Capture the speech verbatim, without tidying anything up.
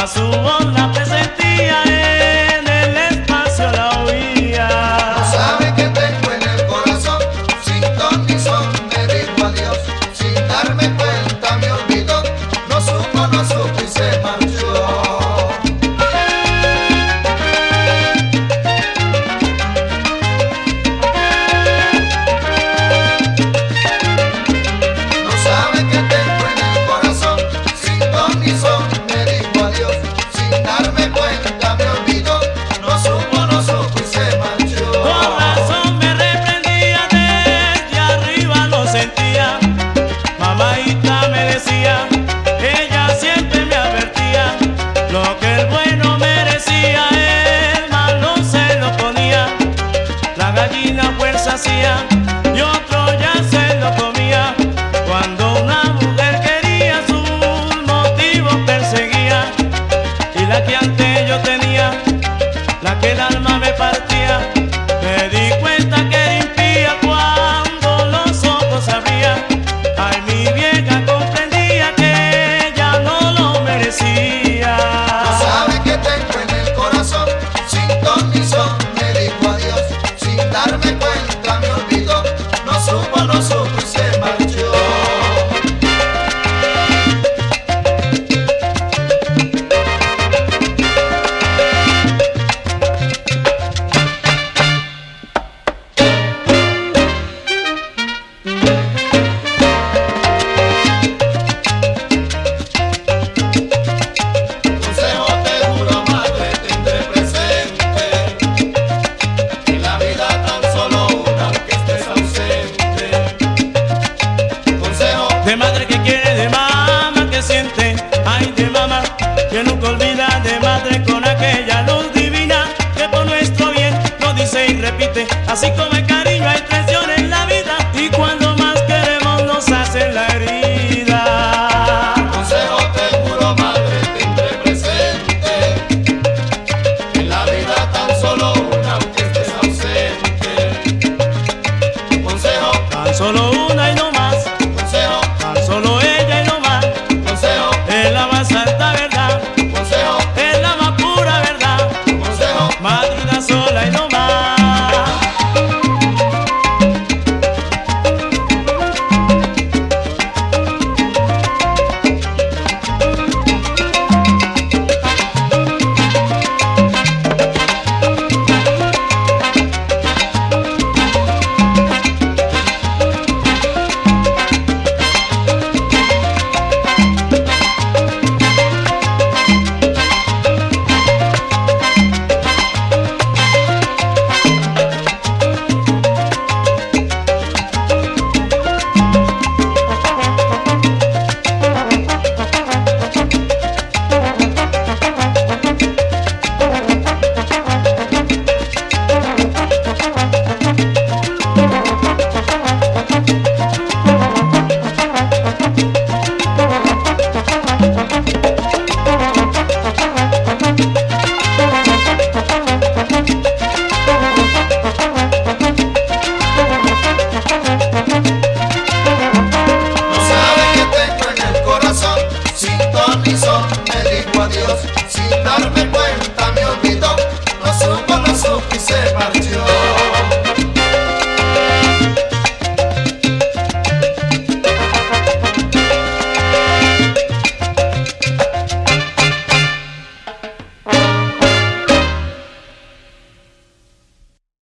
mas su voz la presentía, en el espacio la oía. No sabe que tengo en el corazón, sin ton ni son me dijo adiós, sin darme cuenta me olvidó, no supo, no supo y se marchó. No sabe que tengo en el corazón, sin ton ni son me dijo adiós, sin darme cuenta me olvidó, no supo, no supo y se marchó. Con razón me reprendía, desde arriba lo sentía. Mamaita me decía, ella siempre me advertía, lo que el bueno merecía, el malo se lo ponía. La gallina fuerza hacía y otro ya se lo comía. Cuando una mujer quería, sus motivos perseguía. Y la que antes yo tenía, la que el alma me partía, me di cuenta que era impía cuando los ojos abría. Ay, mi vieja comprendía que ella no lo merecía. No sabe que tengo en el corazón, sin ton ni son me dijo adiós, sin darme cuenta me olvidó, no supo, no supo y se marchó. Consejo te juro, madre, tendré presente, que la vida tan solo una aunque estés ausente. Consejo De madre que quiere, de mamá que siente, ay de mamá que nunca olvida, de madre con aquella luz divina que por nuestro bien lo dice y repite, así como